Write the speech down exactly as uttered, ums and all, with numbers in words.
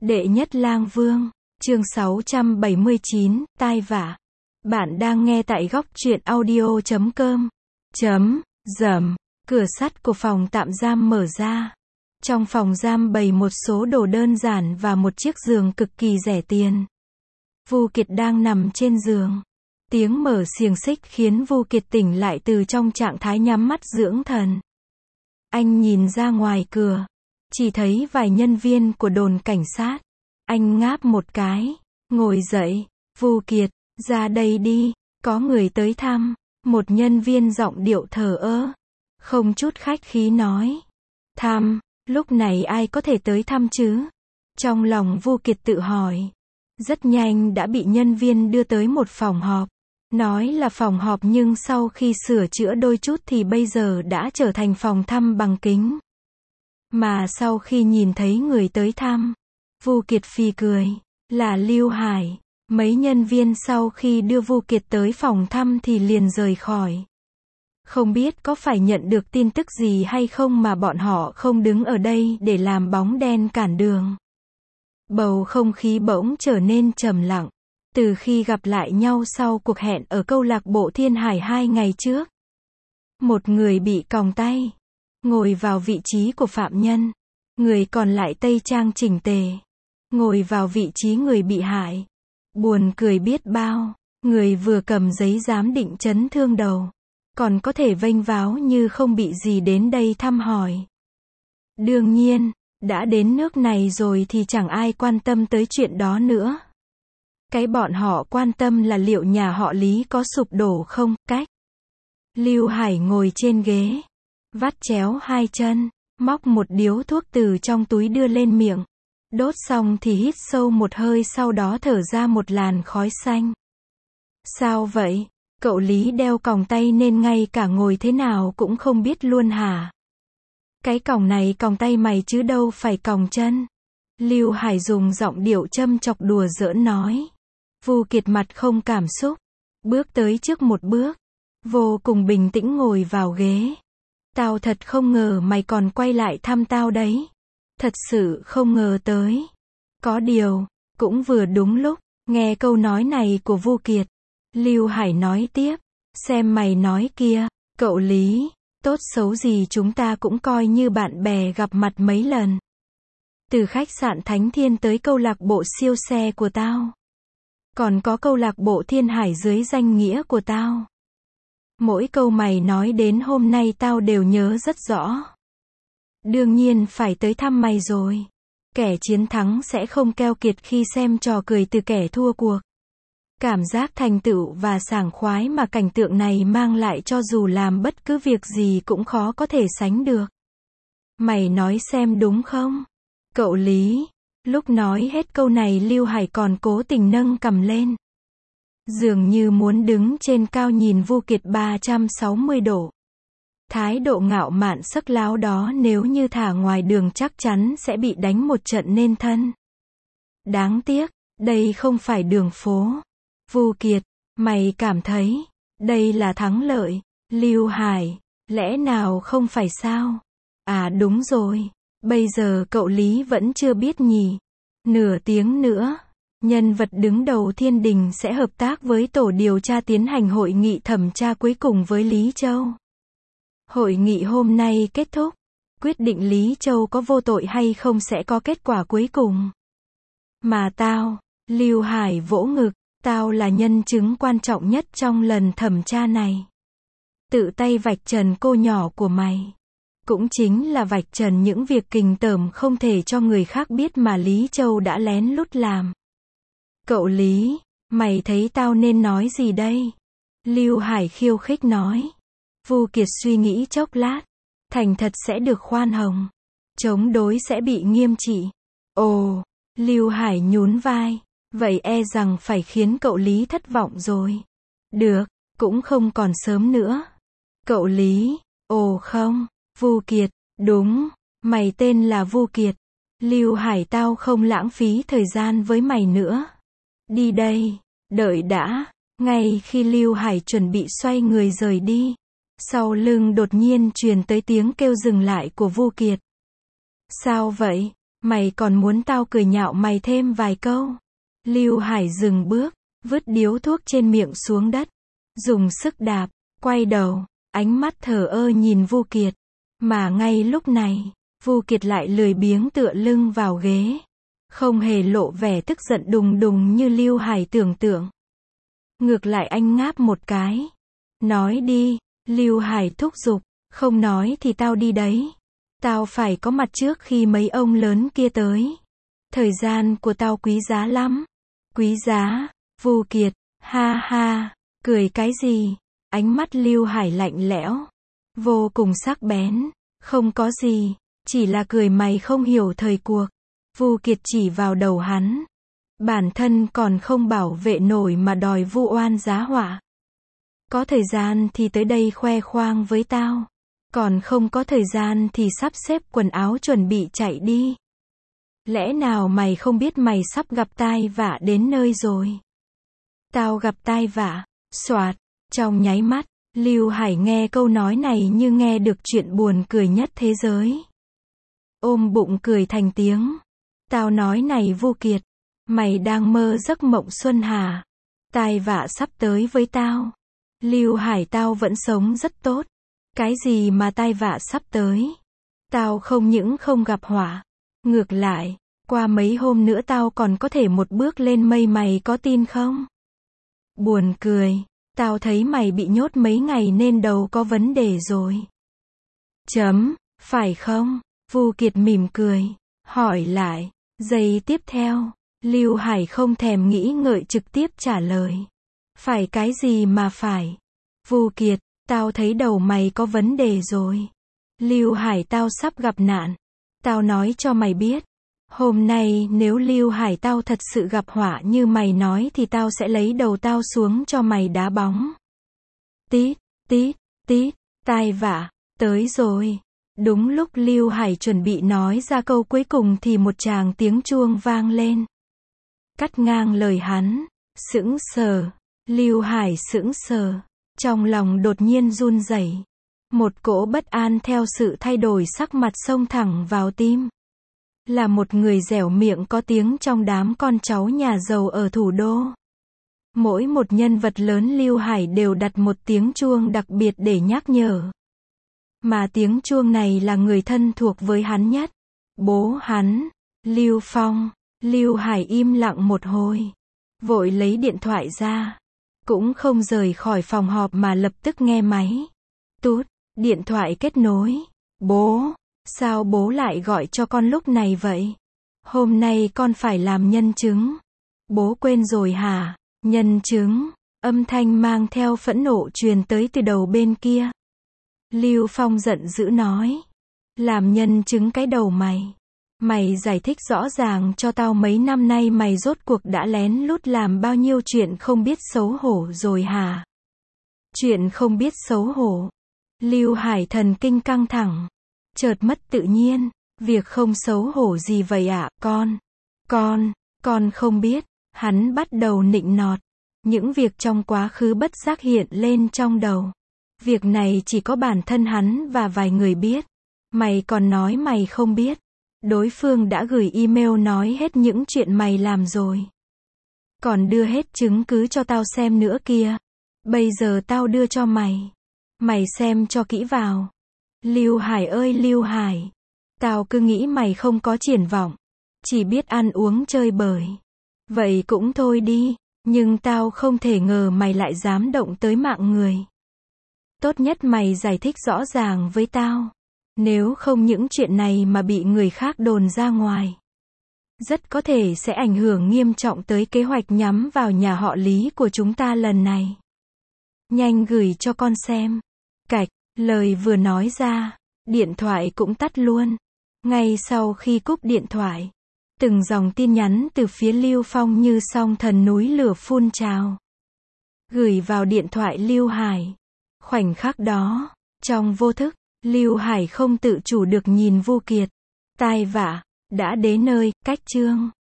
Đệ nhất lang vương, chương sáu trăm bảy mươi chín, tai vạ. Bạn đang nghe tại góc truyện audio chấm com. Chấm, dầm, cửa sắt của phòng tạm giam mở ra. Trong phòng giam bày một số đồ đơn giản và một chiếc giường cực kỳ rẻ tiền. Vu Kiệt đang nằm trên giường. Tiếng mở xiềng xích khiến Vu Kiệt tỉnh lại từ trong trạng thái nhắm mắt dưỡng thần. Anh nhìn ra ngoài cửa, chỉ thấy vài nhân viên của đồn cảnh sát. Anh ngáp một cái, ngồi dậy. Vu Kiệt, ra đây đi, có người tới thăm. Một nhân viên giọng điệu thờ ơ, không chút khách khí nói. Thăm, lúc này ai có thể tới thăm chứ? Trong lòng Vu Kiệt tự hỏi. Rất nhanh đã bị nhân viên đưa tới một phòng họp. Nói là phòng họp nhưng sau khi sửa chữa đôi chút thì bây giờ đã trở thành phòng thăm bằng kính. Mà sau khi nhìn thấy người tới thăm, Vu Kiệt phì cười, là Lưu Hải. Mấy nhân viên sau khi đưa Vu Kiệt tới phòng thăm thì liền rời khỏi. Không biết có phải nhận được tin tức gì hay không mà bọn họ không đứng ở đây để làm bóng đen cản đường. Bầu không khí bỗng trở nên trầm lặng. Từ khi gặp lại nhau sau cuộc hẹn ở câu lạc bộ Thiên Hải hai ngày trước. Một người bị còng tay, ngồi vào vị trí của phạm nhân. Người còn lại tây trang chỉnh tề, ngồi vào vị trí người bị hại. Buồn cười biết bao, người vừa cầm giấy giám định chấn thương đầu, còn có thể vênh váo như không bị gì đến đây thăm hỏi. Đương nhiên, đã đến nước này rồi thì chẳng ai quan tâm tới chuyện đó nữa. Cái bọn họ quan tâm là liệu nhà họ Lý có sụp đổ không, cách. Lưu Hải ngồi trên ghế, vắt chéo hai chân, móc một điếu thuốc từ trong túi đưa lên miệng. Đốt xong thì hít sâu một hơi sau đó thở ra một làn khói xanh. Sao vậy? Cậu Lý đeo còng tay nên ngay cả ngồi thế nào cũng không biết luôn hả? Cái còng này còng tay mày chứ đâu phải còng chân. Lưu Hải dùng giọng điệu châm chọc đùa giỡn nói. Vu Kiệt mặt không cảm xúc, bước tới trước một bước, vô cùng bình tĩnh ngồi vào ghế. Tao thật không ngờ mày còn quay lại thăm tao đấy. Thật sự không ngờ tới. Có điều, cũng vừa đúng lúc, nghe câu nói này của Vu Kiệt. Lưu Hải nói tiếp, xem mày nói kia, cậu Lý, tốt xấu gì chúng ta cũng coi như bạn bè gặp mặt mấy lần. Từ khách sạn Thánh Thiên tới câu lạc bộ siêu xe của tao. Còn có câu lạc bộ Thiên Hải dưới danh nghĩa của tao. Mỗi câu mày nói đến hôm nay tao đều nhớ rất rõ. Đương nhiên phải tới thăm mày rồi. Kẻ chiến thắng sẽ không keo kiệt khi xem trò cười từ kẻ thua cuộc. Cảm giác thành tựu và sảng khoái mà cảnh tượng này mang lại cho dù làm bất cứ việc gì cũng khó có thể sánh được. Mày nói xem đúng không? Cậu Lý. Lúc nói hết câu này Lưu Hải còn cố tình nâng cằm lên. Dường như muốn đứng trên cao nhìn Vu Kiệt ba trăm sáu mươi độ. Thái độ ngạo mạn sắc láo đó nếu như thả ngoài đường chắc chắn sẽ bị đánh một trận nên thân. Đáng tiếc, đây không phải đường phố. Vu Kiệt, mày cảm thấy, đây là thắng lợi. Lưu Hải, lẽ nào không phải sao? À đúng rồi, bây giờ cậu Lý vẫn chưa biết nhỉ. Nửa tiếng nữa, nhân vật đứng đầu Thiên Đình sẽ hợp tác với tổ điều tra tiến hành hội nghị thẩm tra cuối cùng với Lý Châu. Hội nghị hôm nay kết thúc, quyết định Lý Châu có vô tội hay không sẽ có kết quả cuối cùng. Mà tao, Lưu Hải vỗ ngực, tao là nhân chứng quan trọng nhất trong lần thẩm tra này. Tự tay vạch trần cô nhỏ của mày. Cũng chính là vạch trần những việc kình tởm không thể cho người khác biết mà Lý Châu đã lén lút làm. Cậu Lý, mày thấy tao nên nói gì đây? Lưu Hải khiêu khích nói. Vu Kiệt suy nghĩ chốc lát. Thành thật sẽ được khoan hồng. Chống đối sẽ bị nghiêm trị. Ồ, Lưu Hải nhún vai. Vậy e rằng phải khiến cậu Lý thất vọng rồi. Được, cũng không còn sớm nữa. Cậu Lý, ồ không, Vu Kiệt, đúng, mày tên là Vu Kiệt. Lưu Hải tao không lãng phí thời gian với mày nữa. Đi đây, đợi đã. Ngay khi Lưu Hải chuẩn bị xoay người rời đi, sau lưng đột nhiên truyền tới tiếng kêu dừng lại của Vu Kiệt. Sao vậy? Mày còn muốn tao cười nhạo mày thêm vài câu? Lưu Hải dừng bước, vứt điếu thuốc trên miệng xuống đất, dùng sức đạp, quay đầu, ánh mắt thờ ơ nhìn Vu Kiệt. Mà ngay lúc này, Vu Kiệt lại lười biếng tựa lưng vào ghế, không hề lộ vẻ tức giận đùng đùng như Lưu Hải tưởng tượng. Ngược lại anh ngáp một cái. Nói đi, Lưu Hải thúc giục, không nói thì tao đi đấy. Tao phải có mặt trước khi mấy ông lớn kia tới. Thời gian của tao quý giá lắm. Quý giá, Vu Kiệt, ha ha, cười cái gì? Ánh mắt Lưu Hải lạnh lẽo, vô cùng sắc bén, không có gì, chỉ là cười mày không hiểu thời cuộc. Vu Kiệt chỉ vào đầu hắn. Bản thân còn không bảo vệ nổi mà đòi vu oan giá họa. Có thời gian thì tới đây khoe khoang với tao. Còn không có thời gian thì sắp xếp quần áo chuẩn bị chạy đi. Lẽ nào mày không biết mày sắp gặp tai vạ đến nơi rồi? Tao gặp tai vạ, soạt, trong nháy mắt, Lưu Hải nghe câu nói này như nghe được chuyện buồn cười nhất thế giới. Ôm bụng cười thành tiếng. Tao nói này Vu Kiệt, mày đang mơ giấc mộng xuân hà. Tai vạ sắp tới với tao. Lưu Hải tao vẫn sống rất tốt. Cái gì mà tai vạ sắp tới? Tao không những không gặp họa. Ngược lại, qua mấy hôm nữa tao còn có thể một bước lên mây, mày có tin không? Buồn cười, tao thấy mày bị nhốt mấy ngày nên đầu có vấn đề rồi. Chấm, phải không? Vu Kiệt mỉm cười, hỏi lại. Giây tiếp theo, Lưu Hải không thèm nghĩ ngợi trực tiếp trả lời. Phải cái gì mà phải? Vu Kiệt, tao thấy đầu mày có vấn đề rồi. Lưu Hải tao sắp gặp nạn. Tao nói cho mày biết. Hôm nay nếu Lưu Hải tao thật sự gặp họa như mày nói thì tao sẽ lấy đầu tao xuống cho mày đá bóng. Tít, tít, tít, tai vạ, tới rồi. Đúng lúc Lưu Hải chuẩn bị nói ra câu cuối cùng thì một tràng tiếng chuông vang lên. Cắt ngang lời hắn. Sững sờ. Lưu Hải sững sờ. Trong lòng đột nhiên run rẩy. Một cỗ bất an theo sự thay đổi sắc mặt xông thẳng vào tim. Là một người dẻo miệng có tiếng trong đám con cháu nhà giàu ở thủ đô. Mỗi một nhân vật lớn Lưu Hải đều đặt một tiếng chuông đặc biệt để nhắc nhở. Mà tiếng chuông này là người thân thuộc với hắn nhất. Bố hắn, Lưu Phong. Lưu Hải im lặng một hồi. Vội lấy điện thoại ra. Cũng không rời khỏi phòng họp mà lập tức nghe máy. Tút, điện thoại kết nối. Bố, sao bố lại gọi cho con lúc này vậy? Hôm nay con phải làm nhân chứng. Bố quên rồi hả? Nhân chứng, âm thanh mang theo phẫn nộ truyền tới từ đầu bên kia. Lưu Phong giận dữ nói. Làm nhân chứng cái đầu mày. Mày giải thích rõ ràng cho tao mấy năm nay mày rốt cuộc đã lén lút làm bao nhiêu chuyện không biết xấu hổ rồi hả? Chuyện không biết xấu hổ. Lưu Hải thần kinh căng thẳng. Chợt mất tự nhiên. Việc không xấu hổ gì vậy ạ, à, con? Con, con không biết. Hắn bắt đầu nịnh nọt. Những việc trong quá khứ bất giác hiện lên trong đầu. Việc này chỉ có bản thân hắn và vài người biết. Mày còn nói mày không biết. Đối phương đã gửi email nói hết những chuyện mày làm rồi. Còn đưa hết chứng cứ cho tao xem nữa kia. Bây giờ tao đưa cho mày. Mày xem cho kỹ vào. Lưu Hải ơi Lưu Hải. Tao cứ nghĩ mày không có triển vọng. Chỉ biết ăn uống chơi bời. Vậy cũng thôi đi. Nhưng tao không thể ngờ mày lại dám động tới mạng người. Tốt nhất mày giải thích rõ ràng với tao. Nếu không những chuyện này mà bị người khác đồn ra ngoài. Rất có thể sẽ ảnh hưởng nghiêm trọng tới kế hoạch nhắm vào nhà họ Lý của chúng ta lần này. Nhanh gửi cho con xem. Cạch, lời vừa nói ra, điện thoại cũng tắt luôn. Ngay sau khi cúp điện thoại, từng dòng tin nhắn từ phía Lưu Phong như song thần núi lửa phun trào. Gửi vào điện thoại Lưu Hải. Khoảnh khắc đó, trong vô thức, Lưu Hải không tự chủ được nhìn Vu Kiệt. Tai vạ, đã đến nơi, cách chương.